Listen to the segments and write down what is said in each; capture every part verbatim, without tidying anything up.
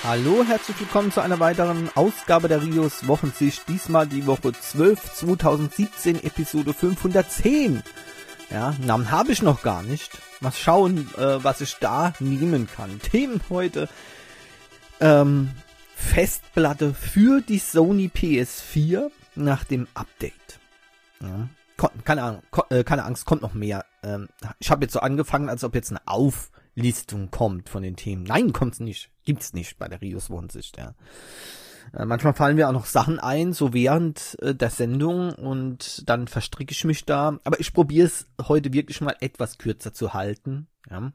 Hallo, herzlich willkommen zu einer weiteren Ausgabe der Rios Wochensicht. Diesmal die Woche zwölf zweitausendsiebzehn, Episode fünfhundertzehn. Ja, Namen habe ich noch gar nicht. Mal schauen, äh, was ich da nehmen kann. Themen heute. Ähm, Festplatte für die Sony P S vier nach dem Update. Ja, keine Ahnung, keine Angst, kommt noch mehr. Ähm, ich habe jetzt so angefangen, als ob jetzt eine Auflistung kommt von den Themen. Nein, kommt's nicht. Gibt's nicht bei der Rios Wochensicht, ja. Äh, manchmal fallen mir auch noch Sachen ein, so während äh, der Sendung, und dann verstricke ich mich da. Aber ich probiere es heute wirklich mal etwas kürzer zu halten, ja.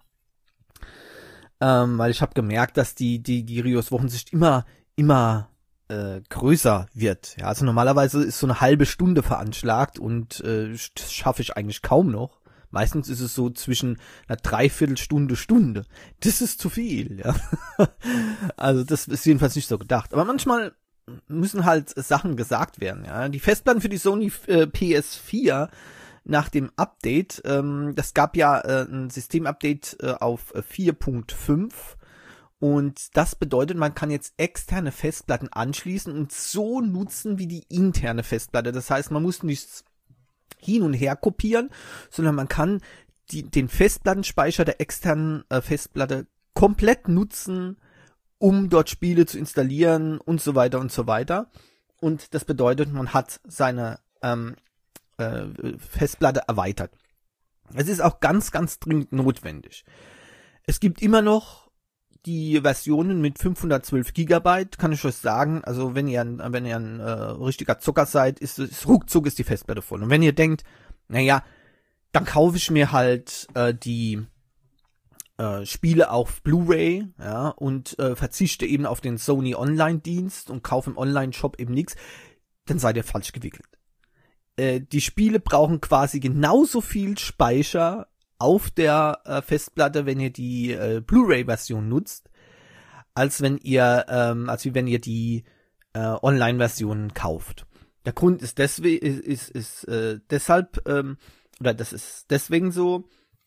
Ähm, weil ich habe gemerkt, dass die, die, die Rios Wochensicht immer, immer äh, größer wird. Ja, also normalerweise ist so eine halbe Stunde veranschlagt und äh, das schaffe ich eigentlich kaum noch. Meistens ist es so zwischen einer Dreiviertelstunde, Stunde. Das ist zu viel, ja. Also das ist jedenfalls nicht so gedacht. Aber manchmal müssen halt Sachen gesagt werden, ja. Die Festplatten für die Sony äh, P S vier nach dem Update, ähm, das gab ja äh, ein Systemupdate äh, auf vier Punkt fünf. Und das bedeutet, man kann jetzt externe Festplatten anschließen und so nutzen wie die interne Festplatte. Das heißt, man muss nichts hin und her kopieren, sondern man kann die, den Festplattenspeicher der externen äh, Festplatte komplett nutzen, um dort Spiele zu installieren und so weiter und so weiter. Und das bedeutet, man hat seine ähm, äh, Festplatte erweitert. Es ist auch ganz, ganz dringend notwendig. Es gibt immer noch die Versionen mit fünfhundertzwölf Gigabyte, kann ich euch sagen. Also wenn ihr ein, wenn ihr ein äh, richtiger Zocker seid, ist, ist ruckzuck ist die Festplatte voll. Und wenn ihr denkt, naja, dann kaufe ich mir halt äh, die äh, Spiele auf Blu-ray, ja, und äh, verzichte eben auf den Sony Online-Dienst und kaufe im Online-Shop eben nichts, dann seid ihr falsch gewickelt. Äh, die Spiele brauchen quasi genauso viel Speicher auf der äh, Festplatte, wenn ihr die äh, Blu-ray-Version nutzt, als wenn ihr, ähm, als wie wenn ihr die äh, Online-Versionen kauft. Der Grund ist deswegen, ist, ist, ist äh, deshalb, ähm, oder das ist deswegen so,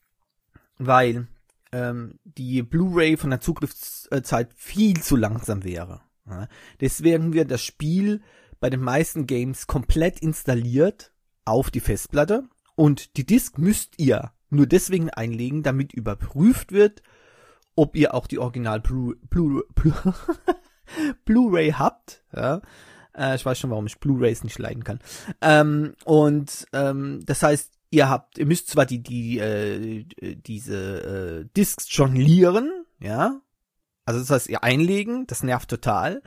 weil ähm, die Blu-ray von der Zugriffszeit viel zu langsam wäre. Ja. Deswegen wird das Spiel bei den meisten Games komplett installiert auf die Festplatte, und die Disk müsst ihr nur deswegen einlegen, damit überprüft wird, ob ihr auch die Original Blu- Blu- Blu- Blu-ray habt. Ja? Äh, ich weiß schon, warum ich Blu-rays nicht leiden kann. Ähm, und ähm, das heißt, ihr habt, ihr müsst zwar die die äh, diese äh, Disks jonglieren, ja, also das heißt, ihr einlegen, das nervt total,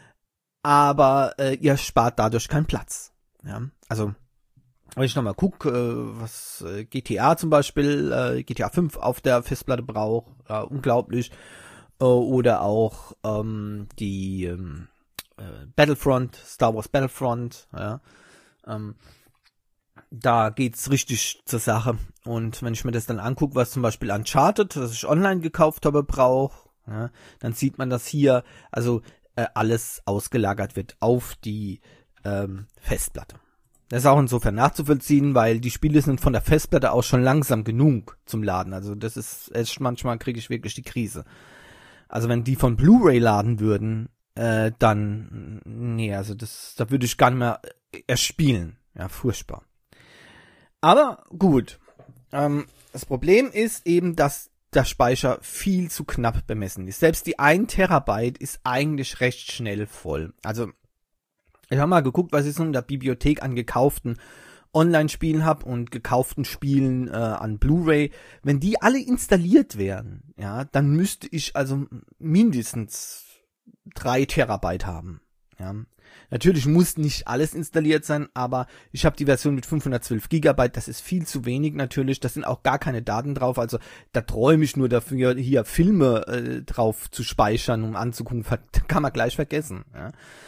aber äh, ihr spart dadurch keinen Platz. Ja, also wenn ich nochmal gucke, äh, was äh, G T A zum Beispiel, äh, G T A fünf auf der Festplatte braucht, äh, unglaublich, äh, oder auch ähm, die ähm, äh, Battlefront, Star Wars Battlefront, ja, ähm, da geht's richtig zur Sache. Und wenn ich mir das dann angucke, was zum Beispiel Uncharted, das ich online gekauft habe, braucht, ja, dann sieht man, dass hier also äh, alles ausgelagert wird auf die ähm, Festplatte. Das ist auch insofern nachzuvollziehen, weil die Spiele sind von der Festplatte aus schon langsam genug zum Laden. Also das ist, echt, manchmal kriege ich wirklich die Krise. Also wenn die von Blu-ray laden würden, äh, dann, nee, also das, da würde ich gar nicht mehr erspielen. Ja, furchtbar. Aber gut, ähm, das Problem ist eben, dass der Speicher viel zu knapp bemessen ist. Selbst die ein Terabyte ist eigentlich recht schnell voll. Also ich habe mal geguckt, was ich so in der Bibliothek an gekauften Online-Spielen habe und gekauften Spielen äh, an Blu-ray. Wenn die alle installiert wären, ja, dann müsste ich also mindestens drei Terabyte haben. Ja. Natürlich muss nicht alles installiert sein, aber ich habe die Version mit fünfhundertzwölf Gigabyte, das ist viel zu wenig natürlich, da sind auch gar keine Daten drauf, also da träume ich nur dafür, hier Filme äh, drauf zu speichern, um anzugucken, kann man gleich vergessen, ja.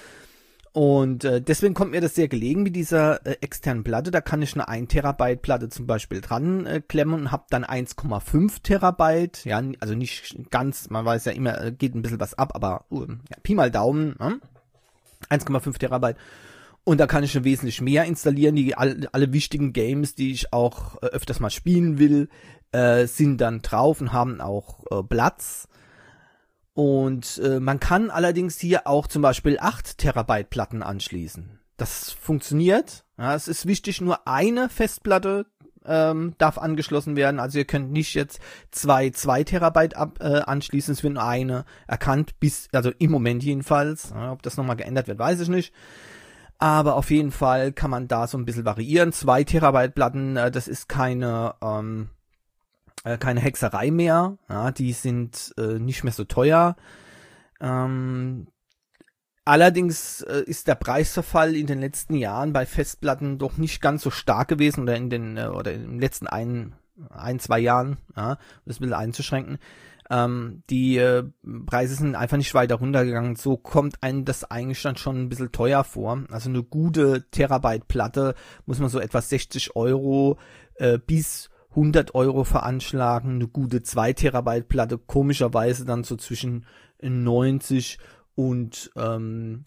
Und äh, deswegen kommt mir das sehr gelegen mit dieser äh, externen Platte. Da kann ich eine ein Terabyte Platte zum Beispiel dran äh, klemmen und habe dann eins Komma fünf Terabyte. Ja, also nicht ganz, man weiß ja immer, äh, geht ein bisschen was ab, aber uh, ja, Pi mal Daumen, ne? eins Komma fünf Terabyte. Und da kann ich schon wesentlich mehr installieren. Die alle, alle wichtigen Games, die ich auch äh, öfters mal spielen will, äh, sind dann drauf und haben auch äh, Platz. Und äh, man kann allerdings hier auch zum Beispiel acht Terabyte Platten anschließen. Das funktioniert. Ja, es ist wichtig, nur eine Festplatte ähm, darf angeschlossen werden. Also ihr könnt nicht jetzt zwei zwei Terabyte ab, äh, anschließen. Es wird nur eine erkannt, bis, also im Moment jedenfalls. Ja, ob das nochmal geändert wird, weiß ich nicht. Aber auf jeden Fall kann man da so ein bisschen variieren. zwei Terabyte Platten, äh, das ist keine ähm, äh, keine Hexerei mehr. Ja, die sind äh, nicht mehr so teuer. Ähm, allerdings äh, ist der Preisverfall in den letzten Jahren bei Festplatten doch nicht ganz so stark gewesen oder in den äh, oder in den letzten ein, ein zwei Jahren, ja, um das ein bisschen einzuschränken. Ähm, die äh, Preise sind einfach nicht weiter runtergegangen. So kommt einem das eigentlich dann schon ein bisschen teuer vor. Also eine gute Terabyte-Platte muss man so etwa sechzig Euro äh, bis hundert Euro veranschlagen. Eine gute zwei Terabyte Platte komischerweise dann so zwischen neunzig und ähm,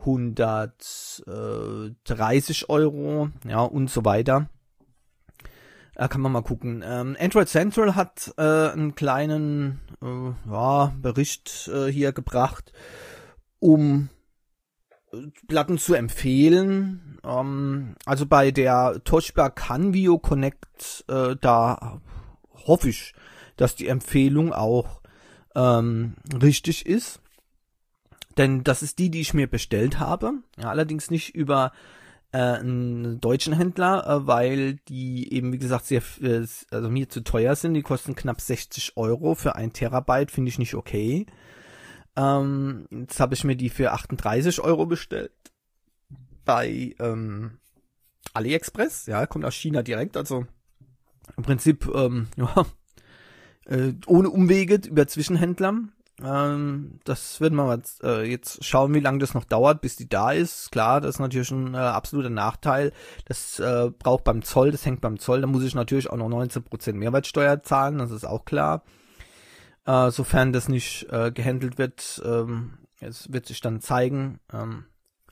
hundertdreißig Euro, ja, und so weiter. Da kann man mal gucken. Ähm, Android Central hat äh, einen kleinen äh, ja, Bericht äh, hier gebracht, um Platten zu empfehlen. Ähm, also bei der Toshiba Canvio Connect, äh, da hoffe ich, dass die Empfehlung auch ähm, richtig ist. Denn das ist die, die ich mir bestellt habe. Ja, allerdings nicht über äh, einen deutschen Händler, äh, weil die eben, wie gesagt, sehr, äh, also mir zu teuer sind. Die kosten knapp sechzig Euro für ein Terabyte, finde ich nicht okay. Ähm, jetzt habe ich mir die für achtunddreißig Euro bestellt bei ähm, AliExpress, ja, kommt aus China direkt, also im Prinzip ähm, ja, äh, ohne Umwege über Zwischenhändler. Ähm, das werden wir mal äh, jetzt schauen, wie lange das noch dauert, bis die da ist. Klar, das ist natürlich ein äh, absoluter Nachteil. Das äh, braucht beim Zoll, das hängt beim Zoll. Da muss ich natürlich auch noch neunzehn Prozent Mehrwertsteuer zahlen, das ist auch klar. Äh, sofern das nicht äh, gehandelt wird, ähm, es wird sich dann zeigen. Ähm,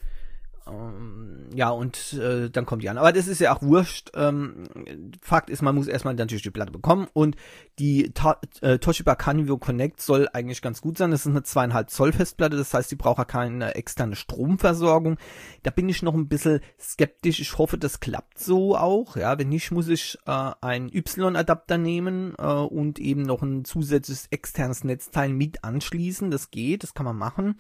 ähm, ja, und äh, dann kommt die an. Aber das ist ja auch wurscht. Ähm, Fakt ist, man muss erstmal natürlich die Platte bekommen. Und die Ta- äh, Toshiba Canvio Connect soll eigentlich ganz gut sein. Das ist eine zwei Komma fünf Zoll Festplatte. Das heißt, die braucht ja keine externe Stromversorgung. Da bin ich noch ein bisschen skeptisch. Ich hoffe, das klappt so auch. Ja, wenn nicht, muss ich äh, einen Y-Adapter nehmen äh, und eben noch ein zusätzliches externes Netzteil mit anschließen. Das geht, das kann man machen.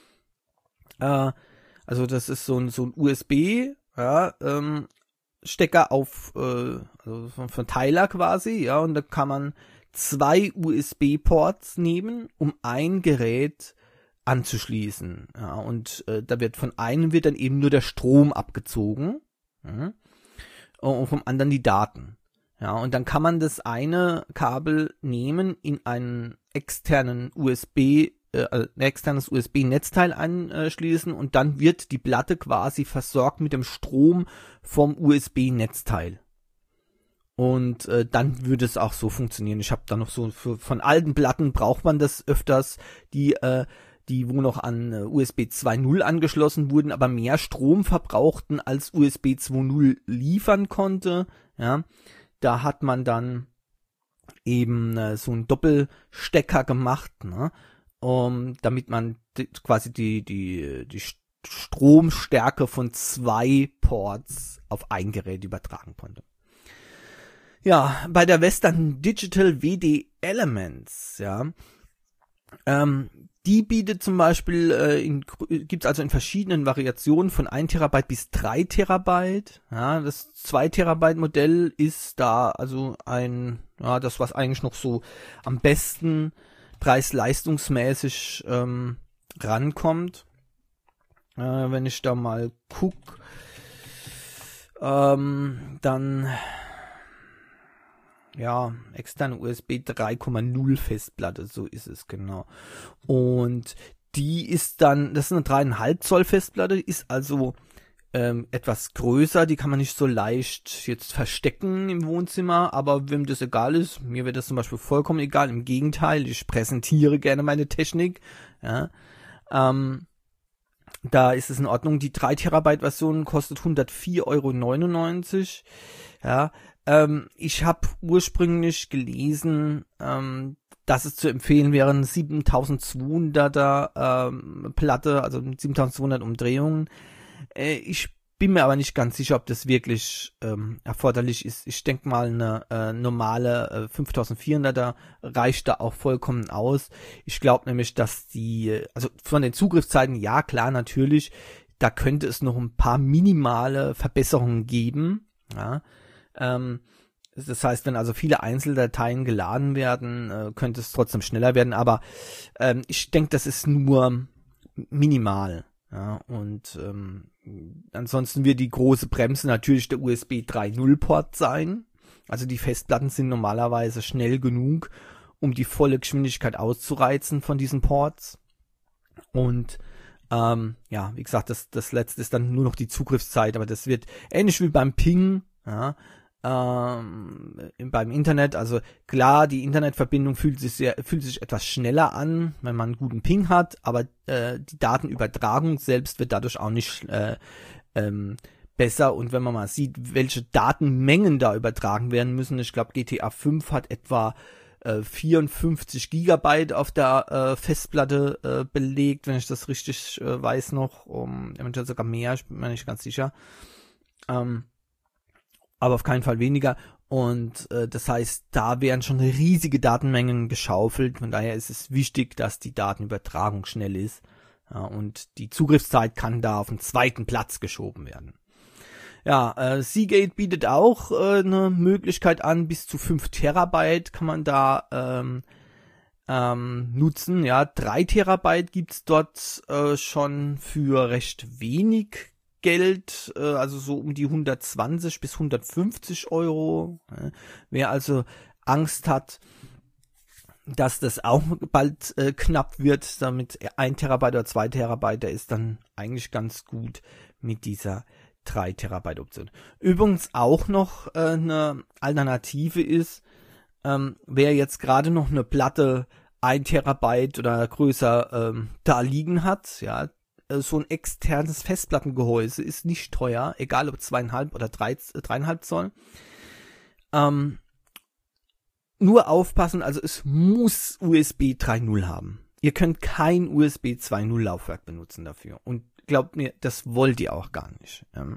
Äh, Also das ist so ein so ein U S B, ja, ähm, Stecker auf, äh, also von, von Tyler quasi, ja, und da kann man zwei U S B-Ports nehmen, um ein Gerät anzuschließen, ja, und äh, da wird von einem wird dann eben nur der Strom abgezogen, ja, und vom anderen die Daten, ja, und dann kann man das eine Kabel nehmen, in einen externen U S B ein externes U S B-Netzteil anschließen und dann wird die Platte quasi versorgt mit dem Strom vom U S B-Netzteil. Und äh, dann würde es auch so funktionieren. Ich habe da noch so, für, von alten Platten braucht man das öfters, die, äh, die wo noch an äh, U S B zwei Punkt null angeschlossen wurden, aber mehr Strom verbrauchten als U S B zwei Punkt null liefern konnte. Ja, da hat man dann eben äh, so einen Doppelstecker gemacht, ne? Um, damit man die, quasi die, die, die Stromstärke von zwei Ports auf ein Gerät übertragen konnte. Ja, bei der Western Digital W D Elements, ja, ähm, die bietet zum Beispiel, äh, in, gibt's also in verschiedenen Variationen von ein Terabyte bis drei Terabyte. Ja, das zwei Terabyte Modell ist da also ein, ja, das was eigentlich noch so am besten preis-leistungsmäßig ähm, rankommt. Äh, wenn ich da mal guck, ähm, dann ja, externe U S B drei Komma null Festplatte, so ist es genau. Und die ist dann, das ist eine drei Komma fünf Zoll Festplatte, ist also ähm, etwas größer, die kann man nicht so leicht jetzt verstecken im Wohnzimmer, aber wem das egal ist, mir wird das zum Beispiel vollkommen egal, im Gegenteil, ich präsentiere gerne meine Technik, ja, ähm, da ist es in Ordnung, die drei Terabyte Version kostet hundertvier Euro neunundneunzig, ja, ähm, ich habe ursprünglich gelesen, ähm, dass es zu empfehlen wäre, eine siebentausendzweihunderter ähm, Platte, also siebentausendzweihundert Umdrehungen. Äh, ich bin mir aber nicht ganz sicher, ob das wirklich ähm, erforderlich ist. Ich denke mal, eine äh, normale äh, fünftausendvierhunderter reicht da auch vollkommen aus. Ich glaube nämlich, dass die, also von den Zugriffszeiten, ja klar, natürlich, da könnte es noch ein paar minimale Verbesserungen geben. Ja, ähm, das heißt, wenn also viele Einzeldateien geladen werden, äh, könnte es trotzdem schneller werden. Aber ähm, ich denke, das ist nur minimal. Ja, und ähm, ansonsten wird die große Bremse natürlich der U S B drei Punkt null Port sein. Also die Festplatten sind normalerweise schnell genug, um die volle Geschwindigkeit auszureizen von diesen Ports. Und ähm, ja, wie gesagt, das, das letzte ist dann nur noch die Zugriffszeit, aber das wird ähnlich wie beim Ping, ja, ähm, beim Internet. Also klar, die Internetverbindung fühlt sich sehr, fühlt sich etwas schneller an, wenn man einen guten Ping hat, aber äh, die Datenübertragung selbst wird dadurch auch nicht äh, ähm, besser. Und wenn man mal sieht, welche Datenmengen da übertragen werden müssen, ich glaube G T A fünf hat etwa äh, vierundfünfzig Gigabyte auf der äh, Festplatte äh, belegt, wenn ich das richtig äh, weiß noch, um, eventuell sogar mehr, ich bin mir nicht ganz sicher. Ähm, aber auf keinen Fall weniger. Und äh, das heißt, da werden schon riesige Datenmengen geschaufelt. Von daher ist es wichtig, dass die Datenübertragung schnell ist. Ja, und die Zugriffszeit kann da auf den zweiten Platz geschoben werden. Ja, äh, Seagate bietet auch äh, eine Möglichkeit an, bis zu fünf Terabyte kann man da ähm, ähm, nutzen. Ja, drei Terabyte gibt's dort äh, schon für recht wenig Geld, äh, also so um die hundertzwanzig bis hundertfünfzig Euro. Äh, wer also Angst hat, dass das auch bald äh, knapp wird, damit ein Terabyte oder zwei Terabyte, der ist dann eigentlich ganz gut mit dieser drei Terabyte Option. Übrigens auch noch äh, eine Alternative ist, ähm, wer jetzt gerade noch eine Platte ein Terabyte oder größer ähm, da liegen hat, ja, so ein externes Festplattengehäuse ist nicht teuer, egal ob zweieinhalb oder drei, dreieinhalb Zoll. Ähm, nur aufpassen, also es muss U S B drei Punkt null haben. Ihr könnt kein U S B zwei Punkt null Laufwerk benutzen dafür. Und glaubt mir, das wollt ihr auch gar nicht. Ähm,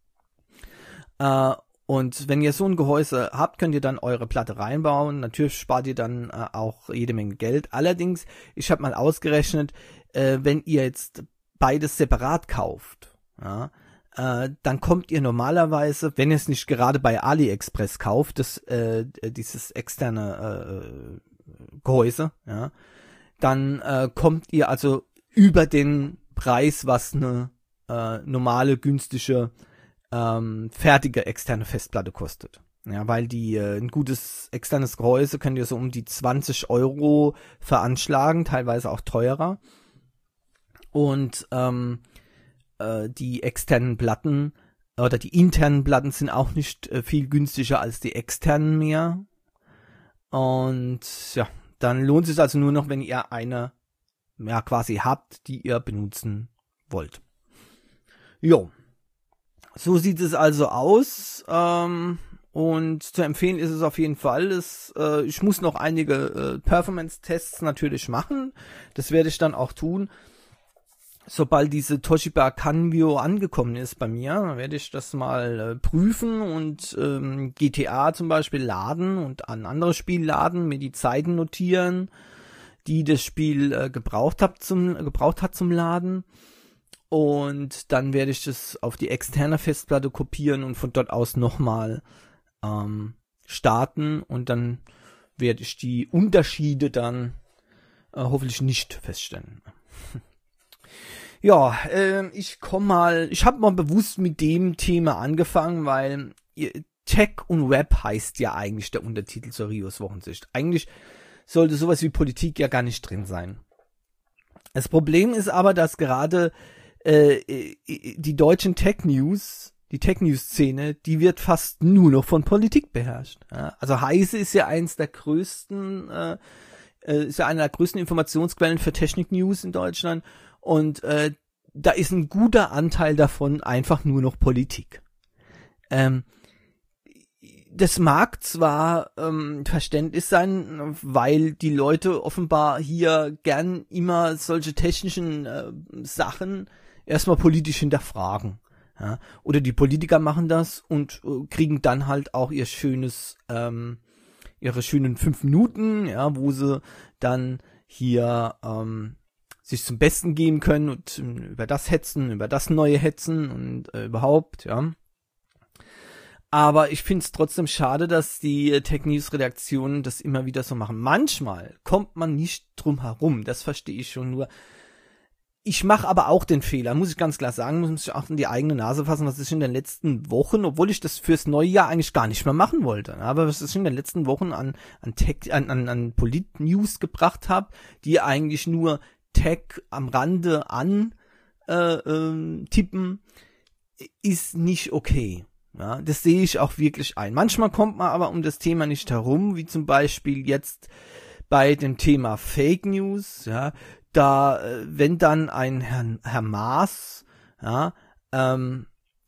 äh, und wenn ihr so ein Gehäuse habt, könnt ihr dann eure Platte reinbauen. Natürlich spart ihr dann äh, auch jede Menge Geld. Allerdings, ich habe mal ausgerechnet, äh, wenn ihr jetzt beides separat kauft, ja, äh, dann kommt ihr normalerweise, wenn ihr es nicht gerade bei AliExpress kauft, das, äh, dieses externe äh, Gehäuse, ja, dann äh, kommt ihr also über den Preis, was eine äh, normale, günstige, ähm, fertige externe Festplatte kostet. Ja, weil die äh, ein gutes externes Gehäuse könnt ihr so um die zwanzig Euro veranschlagen, teilweise auch teurer. Und ähm, äh, die externen Platten oder die internen Platten sind auch nicht äh, viel günstiger als die externen mehr. Und ja, dann lohnt es sich also nur noch, wenn ihr eine ja quasi habt, die ihr benutzen wollt. Jo, so sieht es also aus. Ähm, und zu empfehlen ist es auf jeden Fall. Es, äh, ich muss noch einige äh, Performance-Tests natürlich machen. Das werde ich dann auch tun. Sobald diese Toshiba Canvio angekommen ist bei mir, werde ich das mal äh, prüfen und ähm, G T A zum Beispiel laden und an andere Spiele laden, mir die Zeiten notieren, die das Spiel äh, gebraucht hat zum äh, gebraucht hat zum Laden, und dann werde ich das auf die externe Festplatte kopieren und von dort aus nochmal ähm, starten, und dann werde ich die Unterschiede dann äh, hoffentlich nicht feststellen. Ja, äh, ich komme mal, ich habe mal bewusst mit dem Thema angefangen, weil Tech und Web heißt ja eigentlich der Untertitel zur Rios Wochensicht. Eigentlich sollte sowas wie Politik ja gar nicht drin sein. Das Problem ist aber, dass gerade äh, die deutschen Tech-News, die Tech-News-Szene, die wird fast nur noch von Politik beherrscht. Ja? Also Heise ist ja eins der größten, äh, ist ja einer der größten Informationsquellen für Technik-News in Deutschland. Und äh, da ist ein guter Anteil davon einfach nur noch Politik. Ähm, das mag zwar ähm, Verständnis sein, weil die Leute offenbar hier gern immer solche technischen äh, Sachen erstmal politisch hinterfragen. Ja? Oder die Politiker machen das und äh, kriegen dann halt auch ihr schönes, ähm, ihre schönen fünf Minuten, ja, wo sie dann hier ähm, sich zum Besten geben können und äh, über das hetzen, über das Neue hetzen und äh, überhaupt, ja. Aber ich finde es trotzdem schade, dass die Tech News Redaktionen das immer wieder so machen. Manchmal kommt man nicht drum herum, das verstehe ich schon, nur ich mache aber auch den Fehler, muss ich ganz klar sagen, muss ich auch in die eigene Nase fassen, was ich in den letzten Wochen, obwohl ich das fürs neue Jahr eigentlich gar nicht mehr machen wollte, aber was ich in den letzten Wochen an an Tech, an an, an Polit-News gebracht habe, die eigentlich nur Tech am Rande an äh, äh, tippen, ist nicht okay. Ja, das sehe ich auch wirklich ein. Manchmal kommt man aber um das Thema nicht herum, wie zum Beispiel jetzt bei dem Thema Fake News, ja, da, wenn dann ein Herr, Herr Maas, ja, ähm,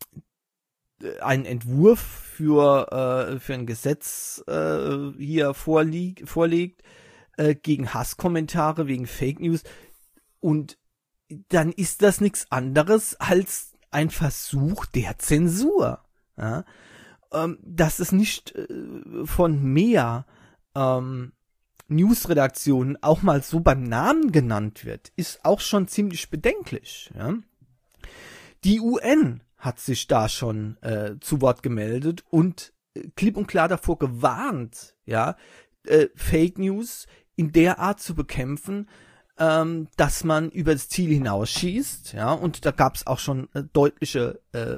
einen Entwurf für, äh, für ein Gesetz äh, hier vorlieg, vorlegt, äh, gegen Hasskommentare, wegen Fake News, und dann ist das nichts anderes als ein Versuch der Zensur. Ja, ähm, dass es nicht äh, von mehr ähm, Newsredaktionen auch mal so beim Namen genannt wird, ist auch schon ziemlich bedenklich. Ja. Die U N hat sich da schon äh, zu Wort gemeldet und äh, klipp und klar davor gewarnt, ja, äh, Fake News in der Art zu bekämpfen, ähm, dass man über das Ziel hinausschießt. Ja, und da gab es auch schon äh, deutliche äh,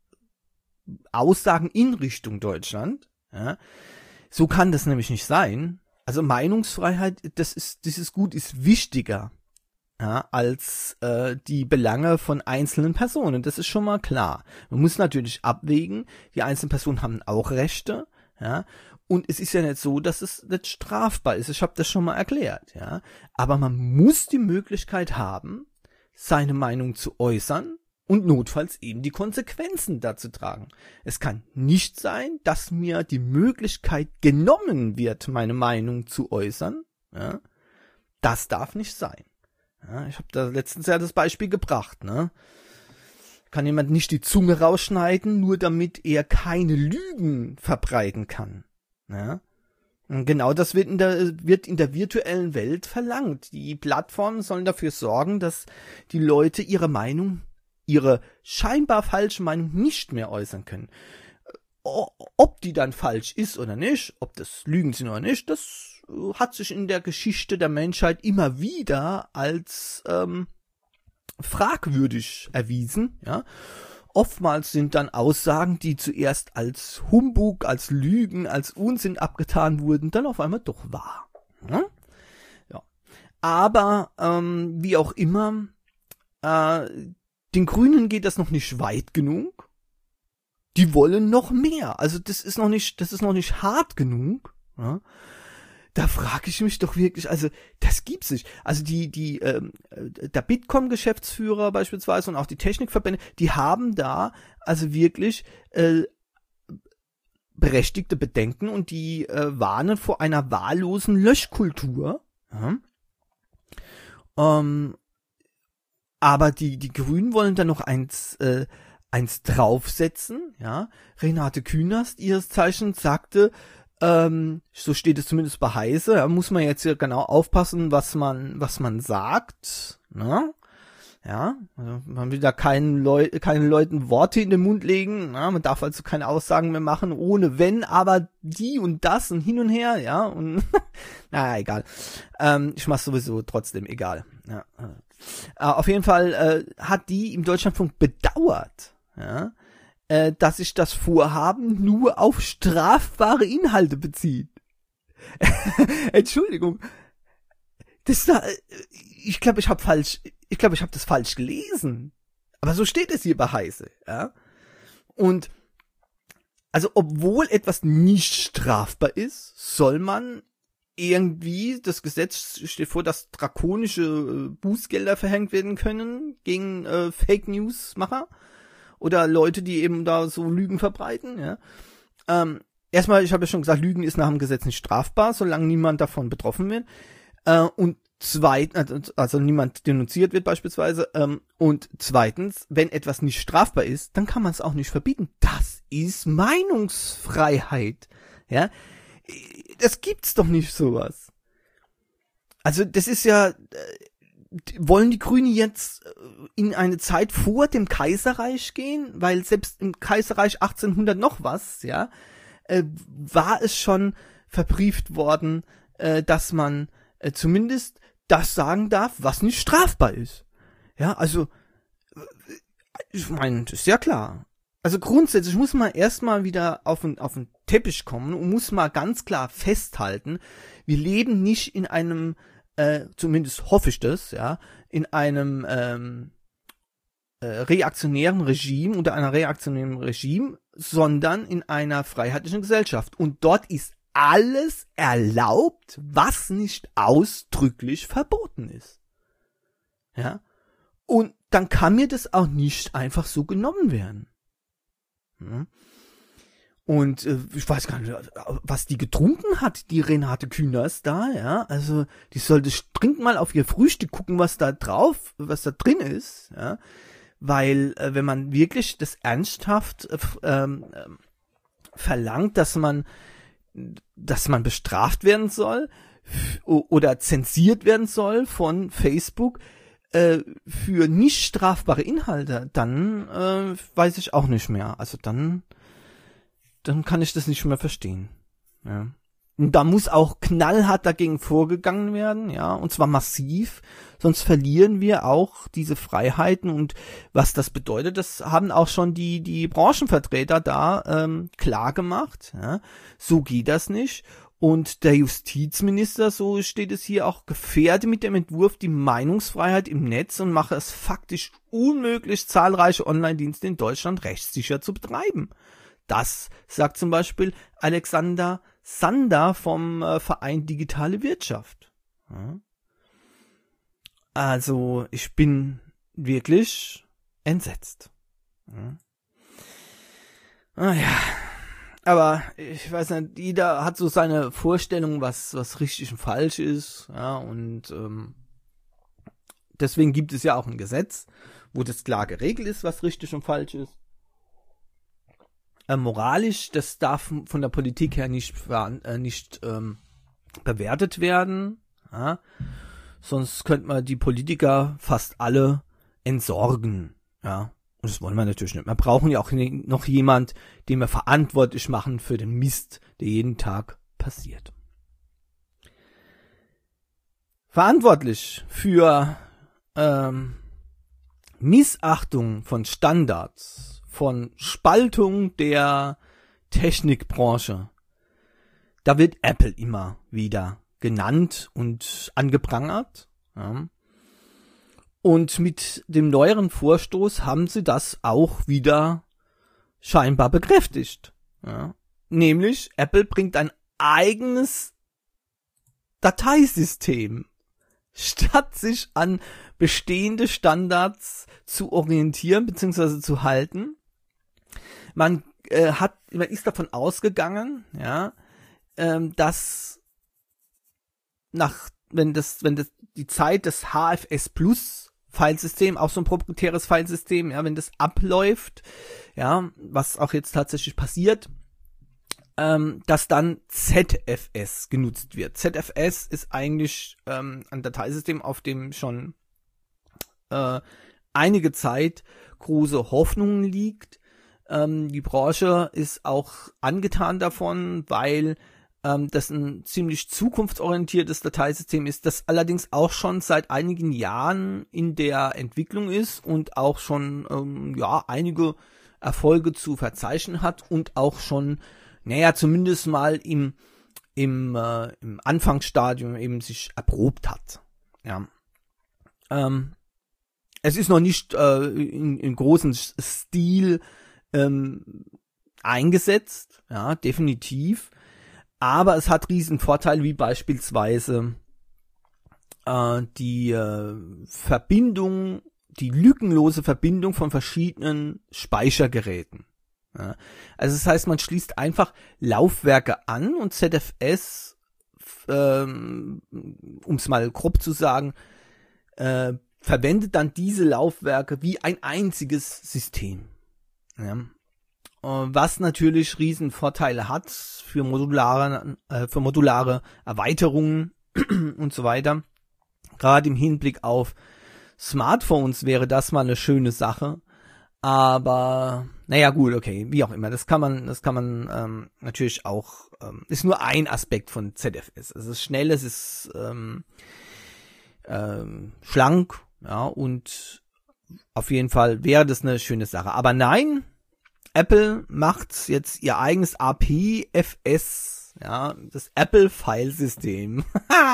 Aussagen in Richtung Deutschland. Ja. So kann das nämlich nicht sein. Also Meinungsfreiheit, das ist, dieses Gut ist wichtiger, ja, als äh, die Belange von einzelnen Personen. Das ist schon mal klar. Man muss natürlich abwägen, die einzelnen Personen haben auch Rechte, ja, und es ist ja nicht so, dass es nicht strafbar ist. Ich habe das schon mal erklärt, ja. Aber man muss die Möglichkeit haben, seine Meinung zu äußern und notfalls eben die Konsequenzen dazu tragen. Es kann nicht sein, dass mir die Möglichkeit genommen wird, meine Meinung zu äußern. Ja, das darf nicht sein. Ja, ich habe da letztens ja das Beispiel gebracht. Ne? Kann jemand nicht die Zunge rausschneiden, nur damit er keine Lügen verbreiten kann. Ja? Und genau das wird in der, wird in der virtuellen Welt verlangt. Die Plattformen sollen dafür sorgen, dass die Leute ihre Meinung ihre scheinbar falsche Meinung nicht mehr äußern können. Ob die dann falsch ist oder nicht, ob das Lügen sind oder nicht, das hat sich in der Geschichte der Menschheit immer wieder als ähm, fragwürdig erwiesen. Ja? Oftmals sind dann Aussagen, die zuerst als Humbug, als Lügen, als Unsinn abgetan wurden, dann auf einmal doch wahr. Ja? Ja. Aber ähm, wie auch immer, äh, den Grünen geht das noch nicht weit genug. Die wollen noch mehr. Also das ist noch nicht, das ist noch nicht hart genug. Ja? Da frage ich mich doch wirklich, also das gibt's nicht. Also die, die, ähm, der Bitkom-Geschäftsführer beispielsweise und auch die Technikverbände, die haben da also wirklich äh, berechtigte Bedenken und die äh, warnen vor einer wahllosen Löschkultur. Ja? Ähm, Aber die, die Grünen wollen dann noch eins, äh, eins draufsetzen, ja. Renate Künast, ihres Zeichens, sagte, ähm, so steht es zumindest bei Heise, da muss man jetzt hier genau aufpassen, was man, was man sagt, ne? Ja, also man will da keinen Leu- keinen Leuten Worte in den Mund legen, ja? Man darf also keine Aussagen mehr machen, ohne wenn, aber die und das und hin und her, ja, und, naja, egal. Ähm, ich mach's sowieso trotzdem, egal, ja. Uh, auf jeden Fall uh, hat die im Deutschlandfunk bedauert, ja, uh, dass sich das Vorhaben nur auf strafbare Inhalte bezieht. Entschuldigung, das da, ich glaube, ich habe falsch, ich glaube, ich habe das falsch gelesen. Aber so steht es hier bei Heise, ja. Und also, obwohl etwas nicht strafbar ist, soll man irgendwie, das Gesetz steht vor, dass drakonische äh, Bußgelder verhängt werden können gegen äh, Fake News Macher oder Leute, die eben da so Lügen verbreiten, ja. Ähm, erstmal, ich habe ja schon gesagt, Lügen ist nach dem Gesetz nicht strafbar, solange niemand davon betroffen wird. Äh, und zweitens, also niemand denunziert wird beispielsweise. Ähm, und zweitens, wenn etwas nicht strafbar ist, dann kann man es auch nicht verbieten. Das ist Meinungsfreiheit. Ja, das gibt's doch nicht sowas. Also das ist ja, äh, wollen die Grünen jetzt in eine Zeit vor dem Kaiserreich gehen? Weil selbst im Kaiserreich achtzehnhundert noch was, ja, äh, war es schon verbrieft worden, äh, dass man äh, zumindest das sagen darf, was nicht strafbar ist. Ja, also, ich meine, das ist ja klar. Also grundsätzlich muss man erstmal wieder auf den, auf den Teppich kommen und muss mal ganz klar festhalten, wir leben nicht in einem, äh, zumindest hoffe ich das, ja, in einem ähm, äh, reaktionären Regime, unter einer reaktionären Regime, sondern in einer freiheitlichen Gesellschaft. Und dort ist alles erlaubt, was nicht ausdrücklich verboten ist. Ja? Und dann kann mir das auch nicht einfach so genommen werden. Ja? Und äh, ich weiß gar nicht, was die getrunken hat, die Renate Künast da, ja, also die sollte dringend mal auf ihr Frühstück gucken, was da drauf, was da drin ist, ja, weil äh, wenn man wirklich das ernsthaft äh, ähm, äh, verlangt, dass man dass man bestraft werden soll oder zensiert werden soll von Facebook äh, für nicht strafbare Inhalte, dann äh, weiß ich auch nicht mehr. Also dann, dann kann ich das nicht mehr verstehen. Ja. Und da muss auch knallhart dagegen vorgegangen werden, ja, und zwar massiv, sonst verlieren wir auch diese Freiheiten. Und was das bedeutet, das haben auch schon die die Branchenvertreter da ähm, klar gemacht. Ja. So geht das nicht. Und der Justizminister, so steht es hier auch, gefährde mit dem Entwurf die Meinungsfreiheit im Netz und mache es faktisch unmöglich, zahlreiche Online-Dienste in Deutschland rechtssicher zu betreiben. Das sagt zum Beispiel Alexander Sander vom äh, Verein Digitale Wirtschaft. Ja. Also ich bin wirklich entsetzt. Ja. Ah ja, aber ich weiß nicht, jeder hat so seine Vorstellung, was was richtig und falsch ist. Ja, und ähm, deswegen gibt es ja auch ein Gesetz, wo das klar geregelt ist, was richtig und falsch ist. Äh, moralisch, das darf von der Politik her nicht, äh, nicht ähm, bewertet werden. Ja? Sonst könnte man die Politiker fast alle entsorgen. Ja? Und das wollen wir natürlich nicht. Wir brauchen ja auch noch jemand, den wir verantwortlich machen für den Mist, der jeden Tag passiert. Verantwortlich für ähm, Missachtung von Standards, von Spaltung der Technikbranche. Da wird Apple immer wieder genannt und angeprangert. Ja. Und mit dem neueren Vorstoß haben sie das auch wieder scheinbar bekräftigt. Ja. Nämlich, Apple bringt ein eigenes Dateisystem, statt sich an bestehende Standards zu orientieren bzw. zu halten. Man äh, hat, man ist davon ausgegangen, ja, ähm, dass nach, wenn das, wenn das die Zeit des H F S Plus Filesystem, auch so ein proprietäres Filesystem, ja, wenn das abläuft, ja, was auch jetzt tatsächlich passiert, ähm, dass dann Z F S genutzt wird. Z F S ist eigentlich ähm, ein Dateisystem, auf dem schon äh, einige Zeit große Hoffnungen liegt. Ähm, die Branche ist auch angetan davon, weil ähm, das ein ziemlich zukunftsorientiertes Dateisystem ist, das allerdings auch schon seit einigen Jahren in der Entwicklung ist und auch schon ähm, ja einige Erfolge zu verzeichnen hat und auch schon, naja, zumindest mal im im, äh, im Anfangsstadium eben sich erprobt hat. Ja. Ähm, es ist noch nicht äh, in, in großen Stil ähm, eingesetzt, ja, definitiv. Aber es hat riesen Vorteile, wie beispielsweise äh, die äh, Verbindung, die lückenlose Verbindung von verschiedenen Speichergeräten. Ja. Also das heißt, man schließt einfach Laufwerke an und Z F S, ähm, um es mal grob zu sagen, äh, verwendet dann diese Laufwerke wie ein einziges System. Ja. Was natürlich riesen Vorteile hat für modulare, äh, für modulare Erweiterungen und so weiter. Gerade im Hinblick auf Smartphones wäre das mal eine schöne Sache. Aber naja, gut, okay, wie auch immer. Das kann man, das kann man ähm, natürlich auch. Ähm, ist nur ein Aspekt von Z F S. Es ist schnell, es ist ähm, ähm, schlank, ja, und auf jeden Fall wäre das eine schöne Sache. Aber nein, Apple macht jetzt ihr eigenes A P F S, ja, das Apple-File-System.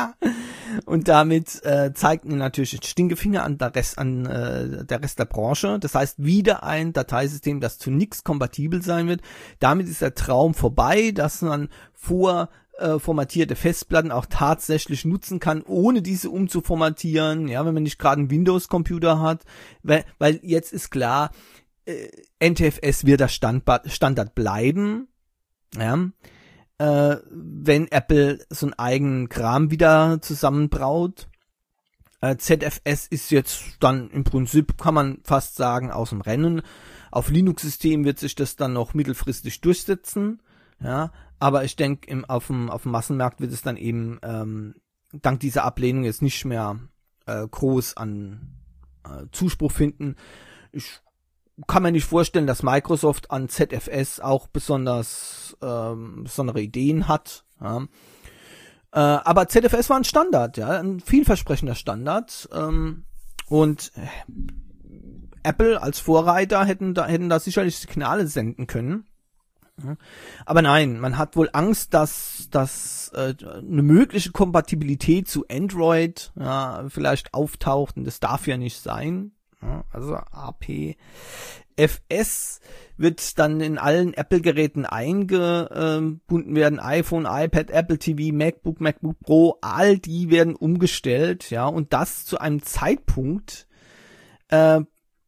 Und damit äh, zeigt mir natürlich den Stinkefinger an der Rest, an äh, der Rest der Branche. Das heißt, wieder ein Dateisystem, das zu nichts kompatibel sein wird. Damit ist der Traum vorbei, dass man vor äh, formatierte Festplatten auch tatsächlich nutzen kann, ohne diese umzuformatieren. Ja, wenn man nicht gerade einen Windows-Computer hat, weil, weil jetzt ist klar, äh, N T F S wird der Standard, Standard bleiben. Ja. Äh, wenn Apple so einen eigenen Kram wieder zusammenbraut. Äh, Z F S ist jetzt dann im Prinzip, kann man fast sagen, aus dem Rennen. Auf Linux-Systemen wird sich das dann noch mittelfristig durchsetzen. Ja, aber ich denke, im, auf dem, auf dem Massenmarkt wird es dann eben ähm, dank dieser Ablehnung jetzt nicht mehr äh, groß an äh, Zuspruch finden. Ich kann mir nicht vorstellen, dass Microsoft an Z F S auch besonders ähm, besondere Ideen hat. Ja. Äh, aber Z F S war ein Standard, ja, ein vielversprechender Standard. Ähm, und äh, Apple als Vorreiter hätten da hätten da sicherlich Signale senden können. Ja. Aber nein, man hat wohl Angst, dass dass äh, eine mögliche Kompatibilität zu Android ja, vielleicht auftaucht, und das darf ja nicht sein. Ja, also A P F S wird dann in allen Apple-Geräten eingebunden werden. iPhone, iPad, Apple T V, MacBook, MacBook Pro, all die werden umgestellt, ja, und das zu einem Zeitpunkt, äh,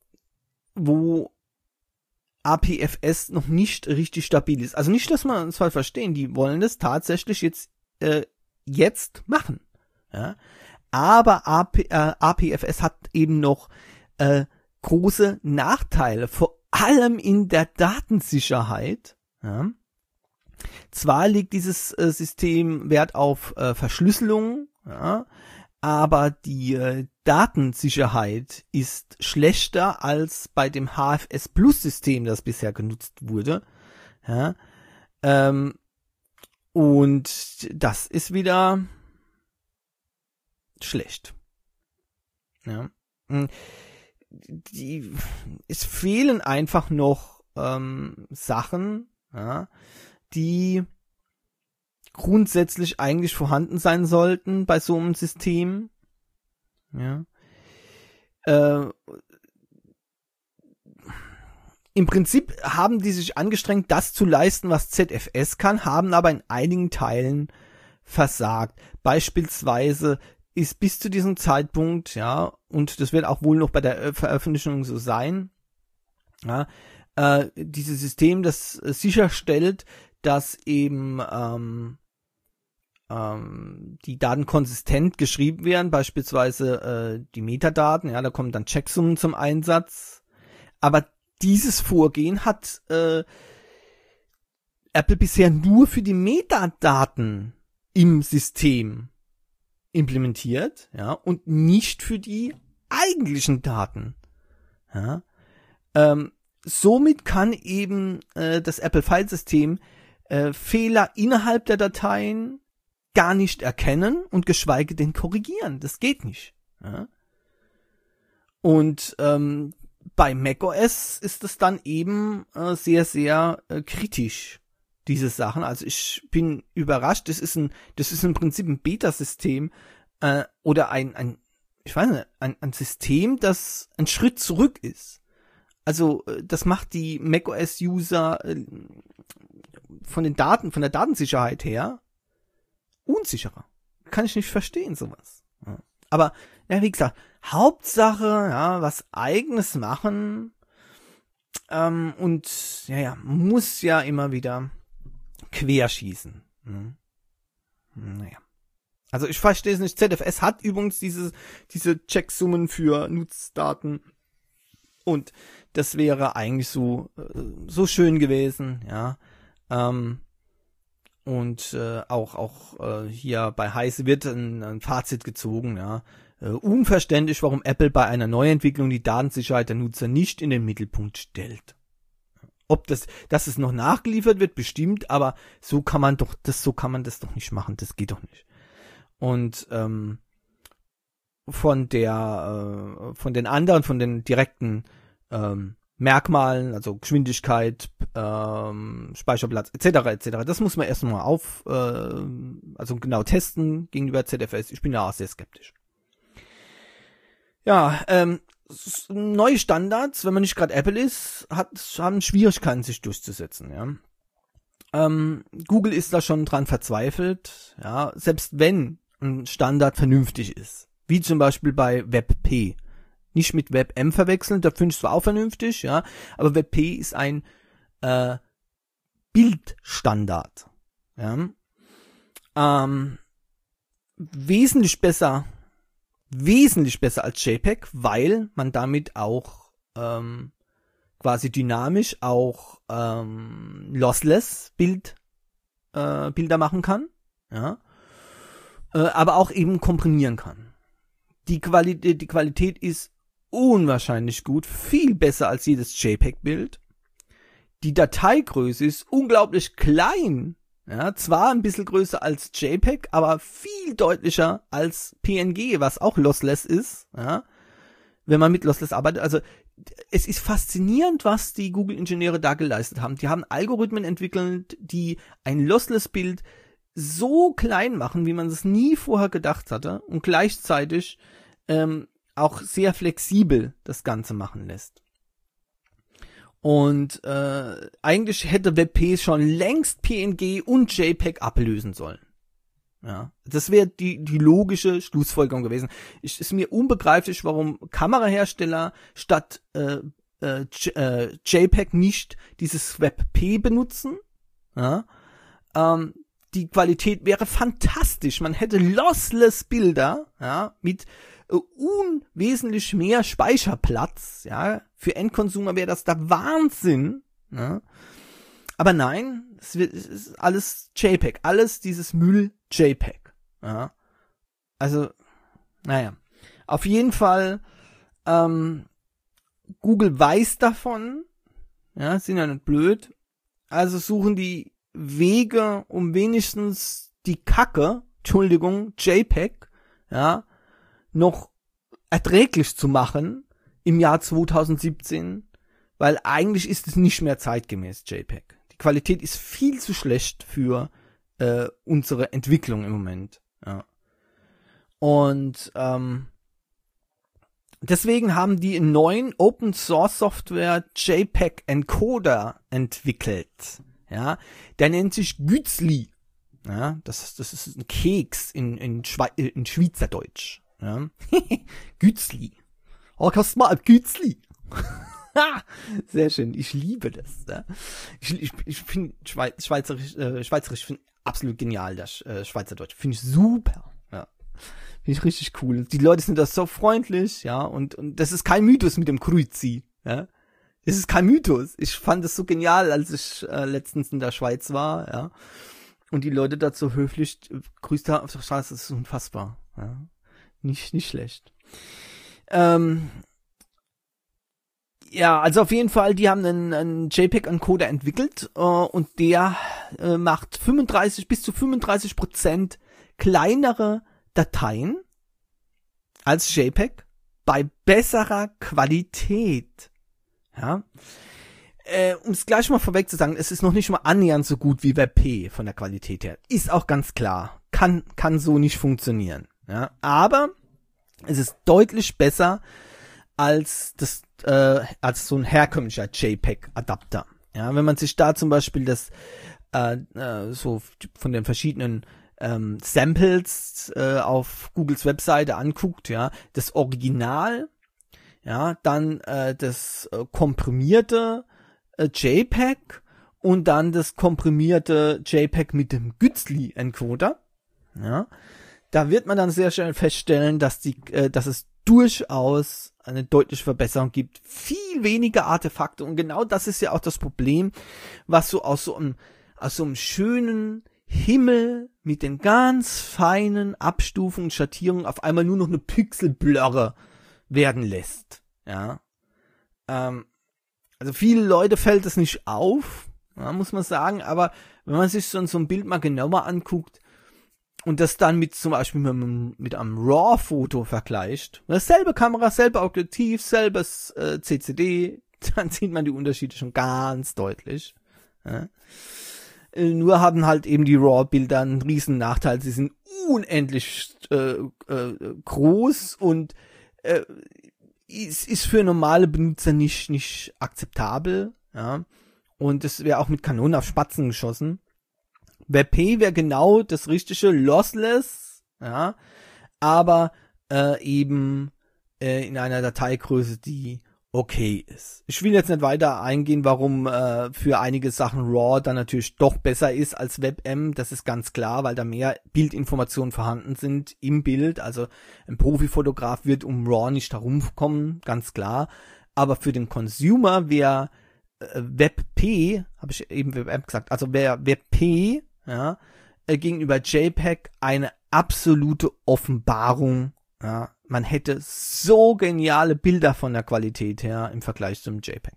wo A P F S noch nicht richtig stabil ist. Also nicht, dass man uns falsch verstehen, die wollen das tatsächlich jetzt äh, jetzt machen, ja. Aber A P, äh, A P F S hat eben noch Äh, große Nachteile, vor allem in der Datensicherheit. Ja. Zwar legt dieses äh, System Wert auf äh, Verschlüsselung, ja, aber die äh, Datensicherheit ist schlechter als bei dem H F S Plus System, das bisher genutzt wurde. Ja. Ähm, und das ist wieder schlecht. Ja. Die, es fehlen einfach noch ähm, Sachen, ja, die grundsätzlich eigentlich vorhanden sein sollten bei so einem System. Ja. Äh, Im Prinzip haben die sich angestrengt, das zu leisten, was Z F S kann, haben aber in einigen Teilen versagt. Beispielsweise ist bis zu diesem Zeitpunkt, ja, und das wird auch wohl noch bei der Veröffentlichung so sein, ja, äh, dieses System, das äh, sicherstellt, dass eben ähm, ähm, die Daten konsistent geschrieben werden, beispielsweise äh, die Metadaten, ja, da kommen dann Checksummen zum Einsatz, aber dieses Vorgehen hat äh, Apple bisher nur für die Metadaten im System implementiert, ja, und nicht für die eigentlichen Daten. Ja. Ähm, somit kann eben äh, das Apple-File-System äh, Fehler innerhalb der Dateien gar nicht erkennen und geschweige denn korrigieren. Das geht nicht. Ja. Und ähm, bei macOS ist es dann eben äh, sehr, sehr äh, kritisch, diese Sachen. Also ich bin überrascht. Das ist ein, das ist im Prinzip ein Beta-System äh, oder ein, ein, ich weiß nicht, ein, ein System, das ein Schritt zurück ist. Also äh, das macht die macOS-User äh, von den Daten, von der Datensicherheit her unsicherer. Kann ich nicht verstehen, sowas. Ja. Aber ja, wie gesagt, Hauptsache, ja, was Eigenes machen. Ähm, und ja, ja, muss ja immer wieder querschießen. Hm. Naja. Also ich verstehe es nicht. Z F S hat übrigens diese, diese Checksummen für Nutzdaten. Und das wäre eigentlich so, so schön gewesen, ja. Ähm, und äh, auch, auch äh, hier bei Heise wird ein, ein Fazit gezogen, ja. Äh, unverständlich, warum Apple bei einer Neuentwicklung die Datensicherheit der Nutzer nicht in den Mittelpunkt stellt. Ob das, dass es noch nachgeliefert wird, bestimmt, aber so kann man doch, das, so kann man das doch nicht machen, das geht doch nicht. Und ähm, von der, äh, von den anderen, von den direkten ähm, Merkmalen, also Geschwindigkeit, ähm, Speicherplatz et cetera et cetera, das muss man erstmal auf, äh, also genau testen gegenüber Z F S. Ich bin ja auch sehr skeptisch. Ja, ähm, neue Standards, wenn man nicht gerade Apple ist, hat, haben Schwierigkeiten, sich durchzusetzen, ja. Ähm, Google ist da schon dran verzweifelt, ja, selbst wenn ein Standard vernünftig ist, wie zum Beispiel bei WebP. Nicht mit WebM verwechseln, da finde ich es zwar auch vernünftig, ja, aber WebP ist ein äh, Bildstandard, ja. Ähm, wesentlich besser wesentlich besser als JPEG, weil man damit auch ähm, quasi dynamisch auch ähm, lossless Bild äh, Bilder machen kann, ja, äh, aber auch eben komprimieren kann. Die Qualität, die Qualität ist unwahrscheinlich gut, viel besser als jedes JPEG-Bild. Die Dateigröße ist unglaublich klein. Ja, zwar ein bisschen größer als JPEG, aber viel deutlicher als P N G, was auch lossless ist, ja, wenn man mit lossless arbeitet. Also es ist faszinierend, was die Google-Ingenieure da geleistet haben. Die haben Algorithmen entwickelt, die ein Lossless-Bild so klein machen, wie man es nie vorher gedacht hatte und gleichzeitig ähm, auch sehr flexibel das Ganze machen lässt. Und äh, eigentlich hätte WebP schon längst P N G und JPEG ablösen sollen. Ja, das wäre die die logische Schlussfolgerung gewesen. Es ist mir unbegreiflich, warum Kamerahersteller statt äh, äh, J, äh, JPEG nicht dieses WebP benutzen. Ja, ähm, die Qualität wäre fantastisch. Man hätte lossless Bilder, ja, mit äh, unwesentlich mehr Speicherplatz, ja. Für Endkonsumer wäre das der Wahnsinn, ja. Aber nein, es, wird, es ist alles JPEG, alles dieses Müll JPEG, ja. Also, naja. Auf jeden Fall, ähm, Google weiß davon, ja, sind ja nicht blöd, also suchen die Wege, um wenigstens die Kacke, Entschuldigung, JPEG, ja, noch erträglich zu machen im Jahr zweitausendsiebzehn, weil eigentlich ist es nicht mehr zeitgemäß, JPEG. Die Qualität ist viel zu schlecht für äh, unsere Entwicklung im Moment, ja. Und ähm, deswegen haben die einen neuen Open Source Software JPEG Encoder entwickelt. Ja, der nennt sich Gützli. Ja, das, das ist ein Keks in, in, Schwe- in Schweizerdeutsch. Ja. Gützli. Oh, kannst du mal ein Gützli. Sehr schön, ich liebe das. Ja. Ich, ich, ich finde Schweiz, Schweizerisch, äh, Schweizerisch finde absolut genial, das äh, Schweizerdeutsch. Finde ich super. Ja. Finde ich richtig cool. Die Leute sind da so freundlich, ja, und, und das ist kein Mythos mit dem Grüezi, ja. Das ist kein Mythos. Ich fand es so genial, als ich äh, letztens in der Schweiz war, ja. Und die Leute da so höflich äh, grüßt haben auf der Straße, das ist unfassbar, ja. Nicht, nicht schlecht. Ähm, ja, also auf jeden Fall, die haben einen, einen JPEG-Encoder entwickelt äh, und der äh, macht fünfunddreißig bis zu fünfunddreißig Prozent kleinere Dateien als JPEG bei besserer Qualität. Ja, äh, um es gleich mal vorweg zu sagen, es ist noch nicht mal annähernd so gut wie WebP von der Qualität her. Ist auch ganz klar. Kann, kann so nicht funktionieren. Ja, aber es ist deutlich besser als das, äh, als so ein herkömmlicher JPEG-Adapter. Ja, wenn man sich da zum Beispiel das, äh, äh, so von den verschiedenen ähm, Samples äh, auf Googles Webseite anguckt, ja, das Original, ja, dann äh, das äh, komprimierte äh, JPEG und dann das komprimierte JPEG mit dem Gützli-Encoder. Ja, da wird man dann sehr schnell feststellen, dass die, äh, dass es durchaus eine deutliche Verbesserung gibt. Viel weniger Artefakte. Und genau das ist ja auch das Problem, was so aus so einem, aus so einem schönen Himmel mit den ganz feinen Abstufungen und Schattierungen auf einmal nur noch eine Pixelblurre werden lässt. Ja. Ähm, also viele Leute fällt es nicht auf, ja, muss man sagen, aber wenn man sich so, so ein Bild mal genauer anguckt und das dann mit zum Beispiel mit, mit einem RAW-Foto vergleicht, dasselbe Kamera, selbe Objektiv, selbes äh, C C D, dann sieht man die Unterschiede schon ganz deutlich. Ja. Äh, nur haben halt eben die RAW-Bilder einen riesen Nachteil, sie sind unendlich äh, äh, groß und äh, es ist für normale Benutzer nicht nicht akzeptabel, ja, und es wäre auch mit Kanonen auf Spatzen geschossen. WebP wäre genau das richtige, lossless, ja, aber äh, eben äh, in einer Dateigröße, die okay ist. Ich will jetzt nicht weiter eingehen, warum äh, für einige Sachen RAW dann natürlich doch besser ist als WebM, das ist ganz klar, weil da mehr Bildinformationen vorhanden sind im Bild, also ein Profifotograf wird um RAW nicht herumkommen, ganz klar, aber für den Consumer wäre äh, WebP, habe ich eben WebM gesagt, also wäre WebP, ja, äh, gegenüber JPEG eine absolute Offenbarung. Ja, man hätte so geniale Bilder von der Qualität her im Vergleich zum JPEG.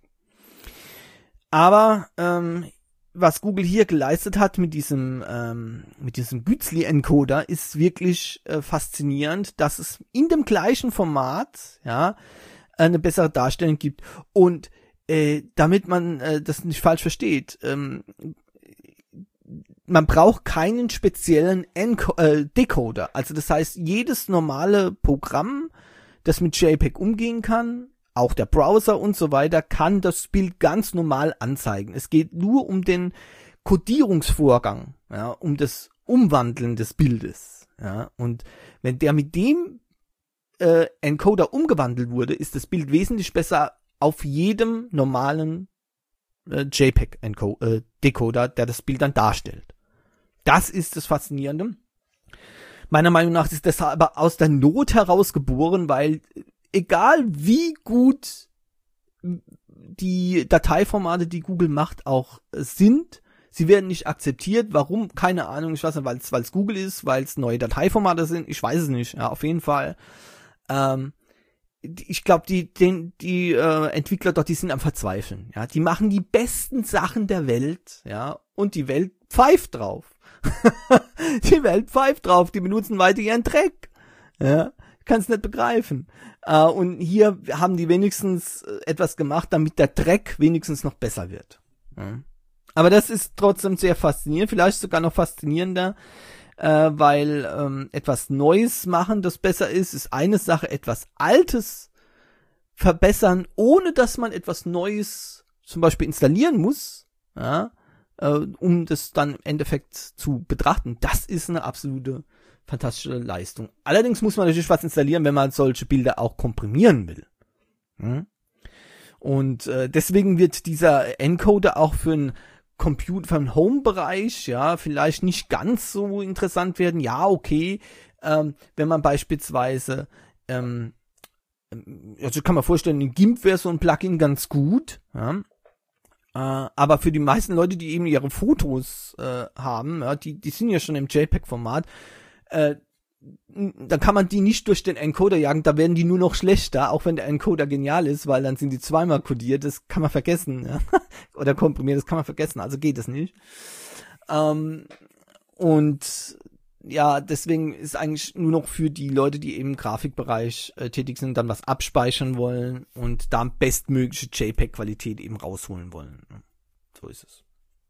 Aber ähm, was Google hier geleistet hat mit diesem ähm, mit diesem Gützli-Encoder ist wirklich äh, faszinierend, dass es in dem gleichen Format ja eine bessere Darstellung gibt. Und äh, damit man äh, das nicht falsch versteht, ähm, man braucht keinen speziellen Enco- äh, Decoder. Also das heißt, jedes normale Programm, das mit JPEG umgehen kann, auch der Browser und so weiter, kann das Bild ganz normal anzeigen. Es geht nur um den Kodierungsvorgang, ja, um das Umwandeln des Bildes. Ja. Und wenn der mit dem äh, Encoder umgewandelt wurde, ist das Bild wesentlich besser auf jedem normalen äh, JPEG-Decoder, der das Bild dann darstellt. Das ist das Faszinierende. Meiner Meinung nach ist das aber aus der Not heraus geboren, weil egal wie gut die Dateiformate, die Google macht, auch sind, sie werden nicht akzeptiert. Warum? Keine Ahnung. Ich weiß nicht, weil es weil es Google ist, weil es neue Dateiformate sind. Ich weiß es nicht. Ja, auf jeden Fall. Ähm, ich glaube, die den die äh, Entwickler dort, die sind am Verzweifeln. Ja, die machen die besten Sachen der Welt. Ja, und die Welt pfeift drauf. Die Welt pfeift drauf, die benutzen weiter ihren Dreck. Ja, kann's nicht begreifen. Uh, und hier haben die wenigstens etwas gemacht, damit der Dreck wenigstens noch besser wird. Ja. Aber das ist trotzdem sehr faszinierend, vielleicht sogar noch faszinierender, äh, weil ähm, etwas Neues machen, das besser ist, ist eine Sache, etwas Altes verbessern, ohne dass man etwas Neues zum Beispiel installieren muss, ja, um das dann im Endeffekt zu betrachten. Das ist eine absolute fantastische Leistung. Allerdings muss man natürlich was installieren, wenn man solche Bilder auch komprimieren will. Hm? Und äh, deswegen wird dieser Encoder auch für einen Computer, für einen Home-Bereich, ja, vielleicht nicht ganz so interessant werden. Ja, okay, ähm, wenn man beispielsweise, ähm, also kann man vorstellen, in GIMP wäre so ein Plugin ganz gut, ja. Uh, aber für die meisten Leute, die eben ihre Fotos äh, haben, ja, die die sind ja schon im JPEG-Format, äh, dann kann man die nicht durch den Encoder jagen, da werden die nur noch schlechter, auch wenn der Encoder genial ist, weil dann sind die zweimal kodiert, das kann man vergessen, ja? Oder komprimiert, das kann man vergessen, also geht es nicht. Ähm, und ja, deswegen ist eigentlich nur noch für die Leute, die eben im Grafikbereich äh, tätig sind, dann was abspeichern wollen und da bestmögliche JPEG-Qualität eben rausholen wollen. So ist es.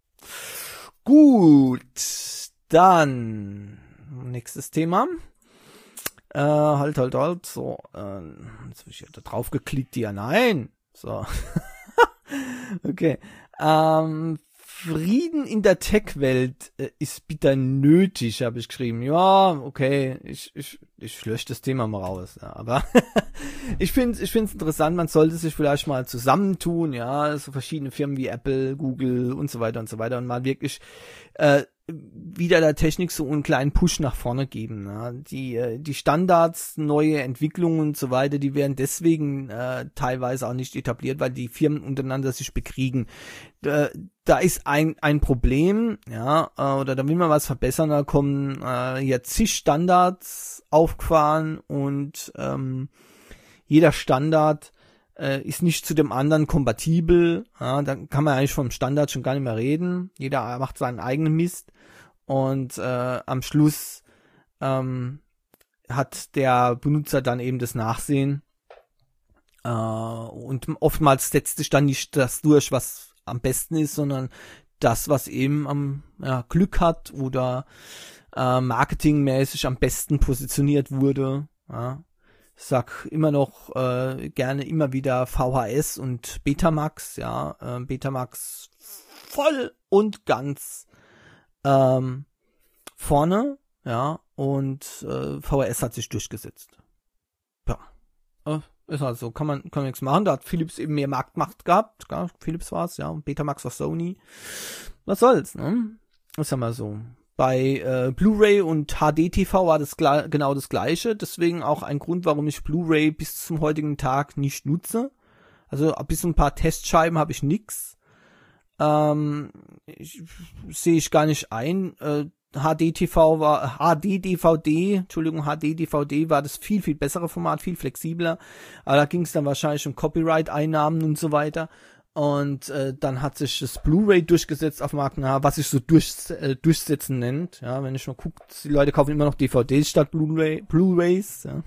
Gut, dann nächstes Thema. Äh, halt, halt, halt. So, äh, jetzt habe ich ja da drauf geklickt. Ja, nein. So. Okay. Ähm, Frieden in der Tech-Welt äh, ist bitter nötig, habe ich geschrieben. Ja, okay, ich ich ich lösche das Thema mal raus. Ja, aber ich finde ich finde es interessant, man sollte sich vielleicht mal zusammentun, ja, so verschiedene Firmen wie Apple, Google und so weiter und so weiter und mal wirklich äh, wieder der Technik so einen kleinen Push nach vorne geben. Ja. Die äh, die Standards, neue Entwicklungen und so weiter, die werden deswegen äh, teilweise auch nicht etabliert, weil die Firmen untereinander sich bekriegen. Äh, da ist ein ein Problem, ja, äh, oder da will man was verbessern, da kommen äh, ja zig Standards aufgefahren und ähm, jeder Standard äh, ist nicht zu dem anderen kompatibel. Ja, da kann man eigentlich vom Standard schon gar nicht mehr reden. Jeder macht seinen eigenen Mist und äh, am Schluss ähm, hat der Benutzer dann eben das Nachsehen äh, und oftmals setzt sich dann nicht das durch, was am besten ist, sondern das, was eben am ja, Glück hat oder äh, marketingmäßig am besten positioniert wurde. Ja. Ich sag immer noch äh, gerne immer wieder V H S und Betamax, ja, äh, Betamax voll und ganz ähm, vorne, ja, und äh, V H S hat sich durchgesetzt. Ja, äh, ist halt so, kann man, kann man nichts machen, da hat Philips eben mehr Marktmacht gehabt, ja, Philips war's, ja, und Betamax war Sony. Was soll's, ne? Ist ja mal so. Bei äh, Blu-ray und H D T V war das gla- genau das Gleiche. Deswegen auch ein Grund, warum ich Blu-ray bis zum heutigen Tag nicht nutze. Also bis ein paar Testscheiben habe ich nix. Ähm, ich, sehe ich gar nicht ein. Äh, H D T V war H D D V D, Entschuldigung, H D D V D war das viel, viel bessere Format, viel flexibler. Aber da ging es dann wahrscheinlich um Copyright-Einnahmen und so weiter. Und äh, dann hat sich das Blu-ray durchgesetzt auf dem Markt, na, was sich so durch, äh, durchsetzen nennt. Ja, wenn ich mal gucke, die Leute kaufen immer noch D V Ds statt Blu-ray, Blu-rays. Ja.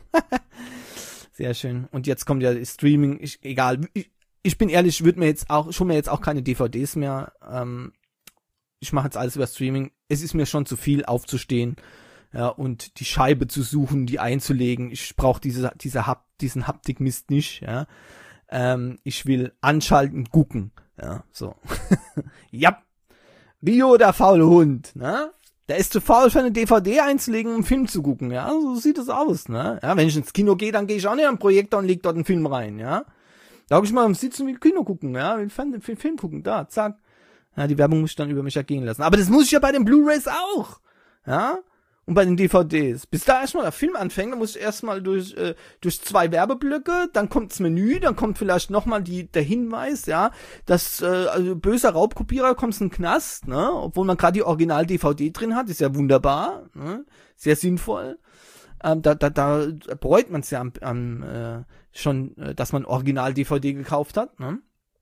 Sehr schön. Und jetzt kommt ja Streaming. Ich, egal. Ich, ich bin ehrlich, ich würde mir jetzt auch schon mir jetzt auch keine D V Ds mehr. Ähm, ich mache jetzt alles über Streaming. Es ist mir schon zu viel aufzustehen, ja, und die Scheibe zu suchen, die einzulegen. Ich brauche diese diese Hap, diesen Haptikmist nicht. Ja. Ähm, ich will anschalten, gucken. Ja, so. Ja. Rio, der faule Hund, ne? Der ist zu faul für eine D V D einzulegen, um einen Film zu gucken, ja? So sieht es aus, ne? Ja, wenn ich ins Kino gehe, dann gehe ich auch nicht am Projektor und leg dort einen Film rein, ja? Da hab ich mal am Sitzen will Kino gucken, ja? Will Film, Film gucken, da, zack. Ja, die Werbung muss ich dann über mich ergehen lassen. Aber das muss ich ja bei den Blu-rays auch, ja? Und bei den D V Ds. Bis da erstmal der Film anfängt, dann muss ich erstmal durch äh, durch zwei Werbeblöcke, dann kommt das Menü, dann kommt vielleicht nochmal die der Hinweis, ja, dass äh, also böser Raubkopierer kommt in den Knast, ne, obwohl man gerade die Original-D V D drin hat, ist ja wunderbar, ne, sehr sinnvoll. Ähm, da da da bereut man es ja am, am äh, schon, äh, dass man Original-D V D gekauft hat, ne.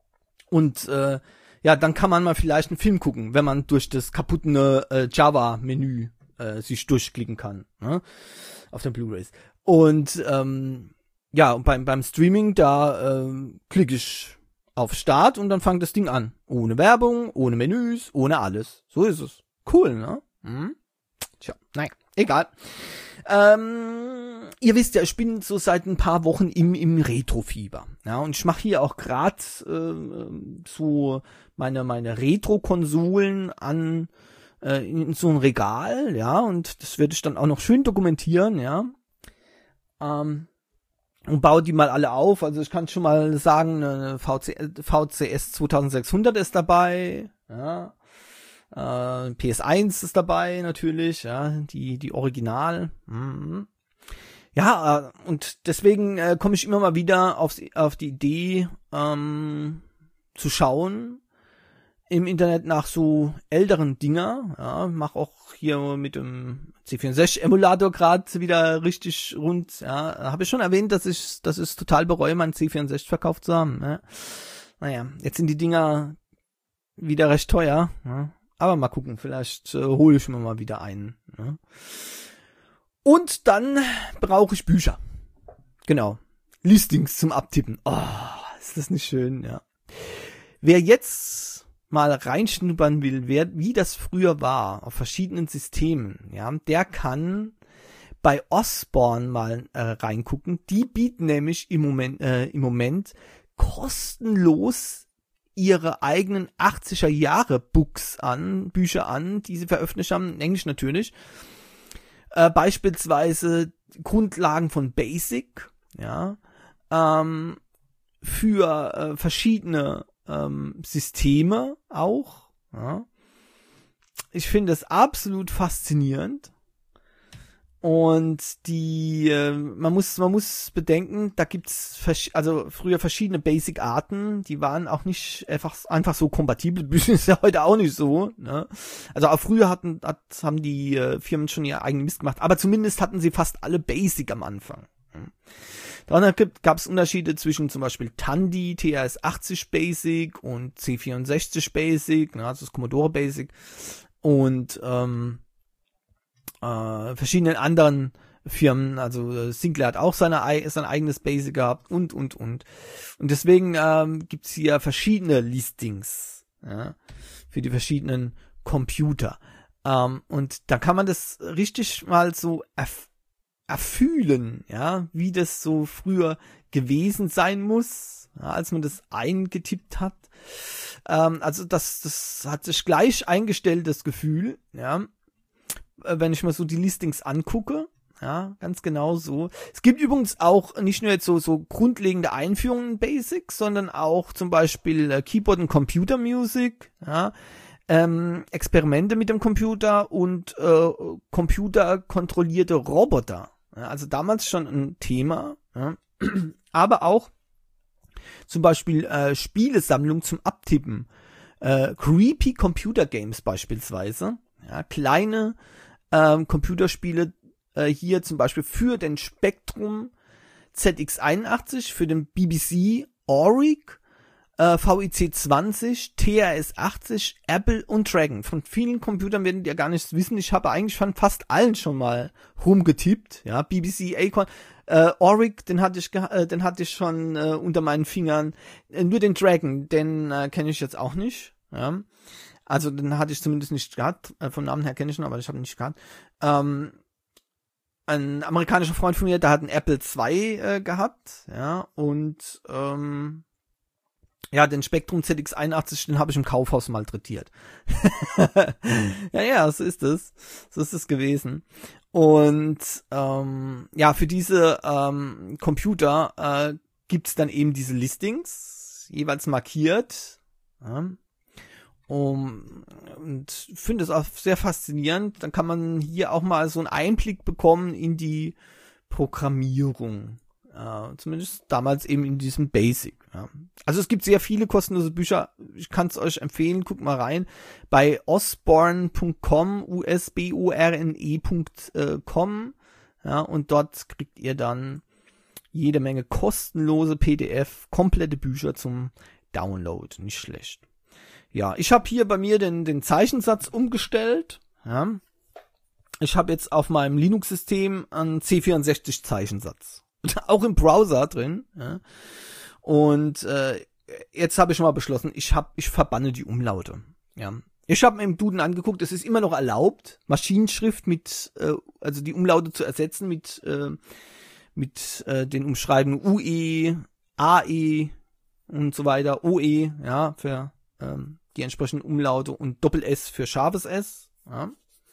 Und äh, ja, dann kann man mal vielleicht einen Film gucken, wenn man durch das kaputte äh, Java-Menü sich durchklicken kann, ne, auf den Blu-rays. Und ähm, ja, und beim beim Streaming, da ähm, klicke ich auf Start und dann fängt das Ding an. Ohne Werbung, ohne Menüs, ohne alles. So ist es. Cool, ne? Hm? Tja, nein, egal. Ähm, ihr wisst ja, ich bin so seit ein paar Wochen im im Retro-Fieber. Ja, und ich mache hier auch gerade äh, so meine meine Retro-Konsolen an in so ein Regal, ja, und das werde ich dann auch noch schön dokumentieren, ja, ähm, und baue die mal alle auf. Also ich kann schon mal sagen, eine V C, V C S zweitausendsechshundert ist dabei, ja, äh, P S eins ist dabei natürlich, ja, die die Original, mhm. Ja, äh, und deswegen äh, komme ich immer mal wieder auf auf die Idee ähm, zu schauen im Internet nach so älteren Dinger, ja, mach auch hier mit dem C vierundsechzig Emulator gerade wieder richtig rund, ja, habe ich schon erwähnt, dass ich, dass ich total bereue, meinen C vierundsechzig verkauft zu haben, ne? Naja, jetzt sind die Dinger wieder recht teuer, ne? Aber mal gucken, vielleicht äh, hole ich mir mal wieder einen, ne? Und dann brauche ich Bücher, genau, Listings zum Abtippen, oh, ist das nicht schön, ja. Wer jetzt mal reinschnuppern will, wer, wie das früher war, auf verschiedenen Systemen, ja, der kann bei Osborne mal äh, reingucken. Die bieten nämlich im Moment, äh, im Moment kostenlos ihre eigenen achtziger Jahre Books an, Bücher an, die sie veröffentlicht haben, in Englisch natürlich. Äh, beispielsweise Grundlagen von Basic, ja, ähm, für äh, verschiedene ähm, Systeme auch, ja. Ich finde es absolut faszinierend. Und die, äh, man muss, man muss bedenken, da gibt's vers- also früher verschiedene Basic-Arten, die waren auch nicht einfach, einfach so kompatibel. Bücher ist ja heute auch nicht so, ne? Also auch früher hatten, hat, haben die äh, Firmen schon ihr eigenen Mist gemacht, aber zumindest hatten sie fast alle Basic am Anfang. Hm. Dann gab es Unterschiede zwischen zum Beispiel Tandy, T R S achtzig Basic und C vierundsechzig Basic, ne, also das Commodore Basic und ähm, Äh, verschiedenen anderen Firmen, also Sinclair hat auch seine, sein eigenes Basic gehabt und, und, und. Und deswegen ähm, gibt's hier verschiedene Listings, ja, für die verschiedenen Computer. Ähm, und da kann man das richtig mal so erf- erfühlen, ja, wie das so früher gewesen sein muss, ja, als man das eingetippt hat. Ähm, also das, das hat sich gleich eingestellt, das Gefühl, ja. Wenn ich mal so die Listings angucke, ja, ganz genau so. Es gibt übrigens auch nicht nur jetzt so, so grundlegende Einführungen in Basic, sondern auch zum Beispiel äh, Keyboard und Computer Music, ja, ähm, Experimente mit dem Computer und äh, computerkontrollierte Roboter. Ja, also damals schon ein Thema, ja. Aber auch zum Beispiel äh, Spielesammlung zum Abtippen. Äh, Creepy Computer Games beispielsweise, ja, kleine ähm, Computerspiele äh, hier zum Beispiel für den Spectrum Z X einundachtzig, für den B B C Auric, äh, V I C zwanzig, T R S achtzig, Apple und Dragon. Von vielen Computern werden die ja gar nichts wissen. Ich habe eigentlich von fast allen schon mal rumgetippt. Ja, B B C, Acorn, äh, Auric, den hatte ich, ge- äh, den hatte ich schon äh, unter meinen Fingern. Äh, nur den Dragon, den äh, kenne ich jetzt auch nicht. Ja. Also den hatte ich zumindest nicht gehabt. Äh, vom Namen her kenne ich ihn, aber ich habe ihn nicht gehabt. Ähm, ein amerikanischer Freund von mir, der hat einen Apple zwei äh, gehabt, ja, und ähm, ja, den Spectrum Z X einundachtzig, den habe ich im Kaufhaus malträtiert. ja, ja, so ist es. So ist es gewesen. Und ähm, ja, für diese ähm, Computer äh, gibt's dann eben diese Listings, jeweils markiert. Ja. Um, und finde es auch sehr faszinierend. Dann kann man hier auch mal so einen Einblick bekommen in die Programmierung. Äh, zumindest damals eben in diesem Basic. Ja. Also es gibt sehr viele kostenlose Bücher. Ich kann es euch empfehlen. Guckt mal rein. Bei osborne punkt com, U S B O R N E punkt com. Ja, und dort kriegt ihr dann jede Menge kostenlose P D F, komplette Bücher zum Download. Nicht schlecht. Ja, ich habe hier bei mir den, den Zeichensatz umgestellt. Ja. Ich habe jetzt auf meinem Linux-System einen C vierundsechzig Zeichensatz. Auch im Browser drin. Ja. Und äh, jetzt habe ich mal beschlossen, ich hab, ich verbanne die Umlaute. Ja. Ich habe mir im Duden angeguckt, es ist immer noch erlaubt, Maschinenschrift mit, äh, also die Umlaute zu ersetzen mit, äh, mit äh, den Umschreibungen U E, A E und so weiter, O E, ja, für ähm, die entsprechenden Umlaute und Doppel-S für scharfes S. Ja.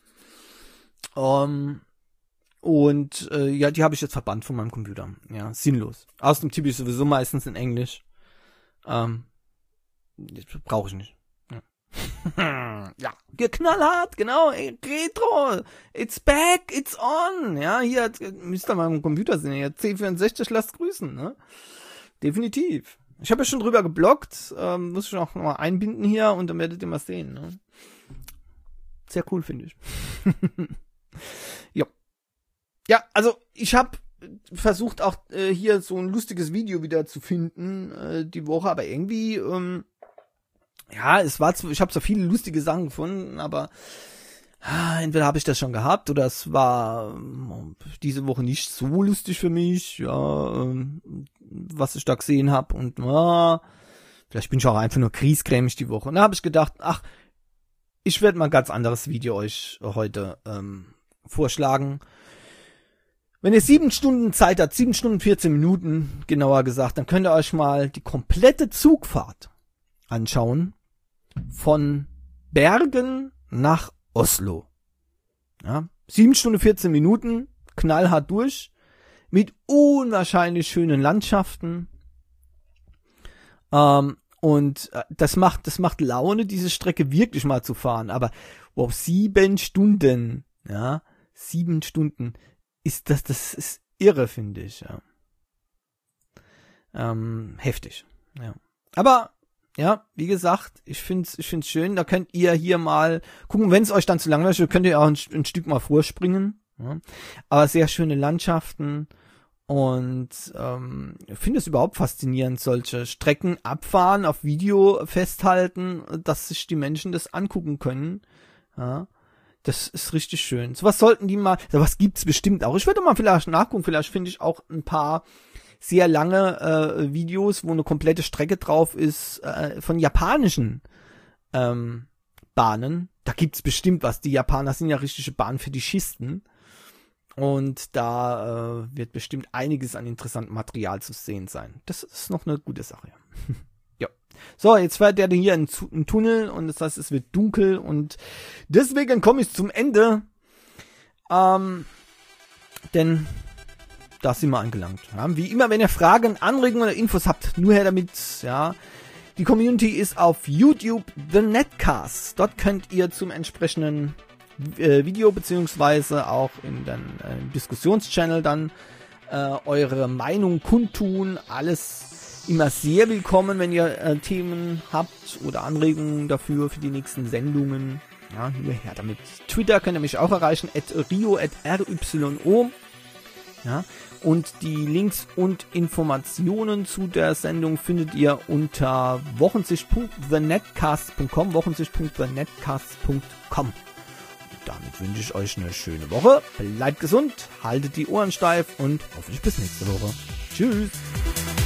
Um, und äh, ja, die habe ich jetzt verbannt von meinem Computer. Ja, sinnlos. Außerdem tippe ich sowieso meistens in Englisch. Ähm, brauche ich nicht. Ja. Ja, knallhart, genau. Ey, Retro, it's back, it's on. Ja, hier müsst ihr mal im Computer sehen. Hier C vierundsechzig, lasst grüßen. Ne? Definitiv. Ich habe ja schon drüber gebloggt, ähm, muss ich auch noch mal einbinden hier und dann werdet ihr mal sehen. Ne? Sehr cool, finde ich. Ja. Ja, also ich habe versucht auch äh, hier so ein lustiges Video wieder zu finden äh, die Woche, aber irgendwie ähm, ja, es war zwar, ich habe so viele lustige Sachen gefunden, aber ah, entweder habe ich das schon gehabt oder es war ähm, diese Woche nicht so lustig für mich, ja, ähm, was ich da gesehen habe und ah, vielleicht bin ich auch einfach nur griesgrämig die Woche. Und da habe ich gedacht, ach, ich werde mal ein ganz anderes Video euch heute ähm, vorschlagen. Wenn ihr sieben Stunden Zeit habt, sieben Stunden vierzehn Minuten, genauer gesagt, dann könnt ihr euch mal die komplette Zugfahrt anschauen. Von Bergen nach Oslo. Ja, sieben Stunden vierzehn Minuten, knallhart durch, mit unwahrscheinlich schönen Landschaften. Ähm, und das macht, das macht Laune, diese Strecke wirklich mal zu fahren. Aber wow, sieben Stunden, ja, sieben Stunden ist das, das ist irre, finde ich, ja. Ähm, heftig, ja. Aber, ja, wie gesagt, ich find's, ich find's schön, da könnt ihr hier mal gucken, wenn es euch dann zu langweilig ist, könnt ihr auch ein, ein Stück mal vorspringen, ja. Aber sehr schöne Landschaften und, ähm, ich finde es überhaupt faszinierend, solche Strecken abfahren, auf Video festhalten, dass sich die Menschen das angucken können, ja. Das ist richtig schön. So was sollten die mal, so was gibt's bestimmt auch. Ich würde mal vielleicht nachgucken, vielleicht finde ich auch ein paar sehr lange äh, Videos, wo eine komplette Strecke drauf ist, äh, von japanischen ähm, Bahnen. Da gibt's bestimmt was. Die Japaner sind ja richtige Bahnfetischisten. Und da äh, wird bestimmt einiges an interessantem Material zu sehen sein. Das ist noch eine gute Sache. Ja. So, jetzt fährt der hier in einen Tunnel und das heißt, es wird dunkel und deswegen komme ich zum Ende. Ähm, denn da sind wir angelangt. Ja, wie immer, wenn ihr Fragen, Anregungen oder Infos habt, nur her damit. Ja, die Community ist auf YouTube The Netcast. Dort könnt ihr zum entsprechenden äh, Video beziehungsweise auch in den äh, Diskussionschannel dann äh, eure Meinung kundtun. Alles immer sehr willkommen, wenn ihr äh, Themen habt oder Anregungen dafür für die nächsten Sendungen. Ja, nur her damit. Twitter könnt ihr mich auch erreichen, at rio at r y o. Ja, und die Links und Informationen zu der Sendung findet ihr unter wochensicht punkt the netcast punkt com, wochensicht punkt the netcast punkt com. Und damit wünsche ich euch eine schöne Woche. Bleibt gesund, haltet die Ohren steif und hoffentlich bis nächste Woche. Tschüss.